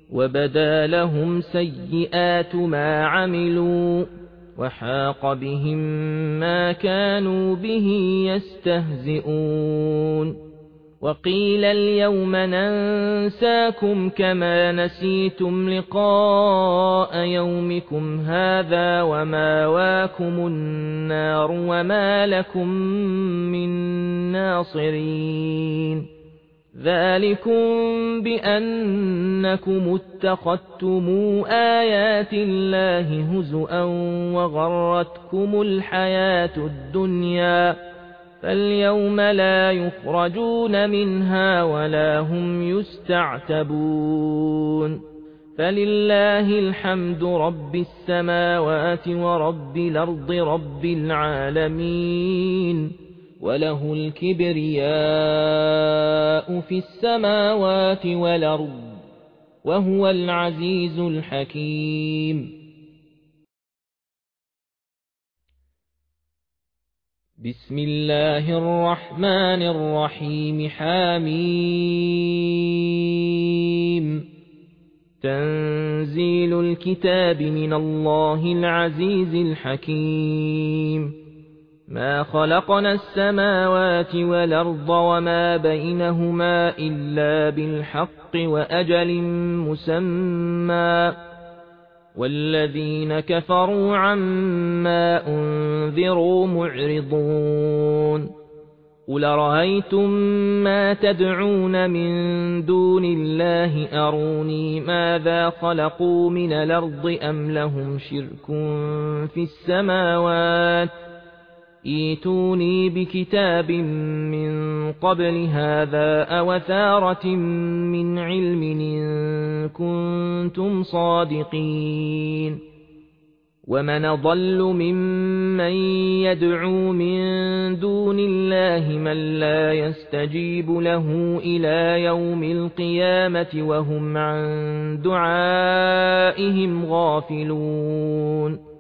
وبدا لهم سيئات ما عملوا وحاق بهم ما كانوا به يستهزئون وقيل اليوم ننساكم كما نسيتم لقاء يومكم هذا وماواكم النار وما لكم من ناصرين ذلكم بأنكم اتخذتم آيات الله هزؤا وغرتكم الحياة الدنيا فاليوم لا يخرجون منها ولا هم يستعتبون فلله الحمد رب السماوات ورب الأرض رب العالمين وله الكبرياء في السماوات والأرض وهو العزيز الحكيم بسم الله الرحمن الرحيم حميم تنزيل الكتاب من الله العزيز الحكيم ما خلقنا السماوات والأرض وما بينهما إلا بالحق وأجل مسمى والذين كفروا عما أنذروا معرضون قل رأيتم ما تدعون من دون الله أروني ماذا خلقوا من الأرض أم لهم شرك في السماوات ايتوني بكتاب من قبل هذا أو أثارة من علم إن كنتم صادقين ومن ضل ممن يدعو من دون الله من لا يستجيب له إلى يوم القيامة وهم عن دعائهم غافلون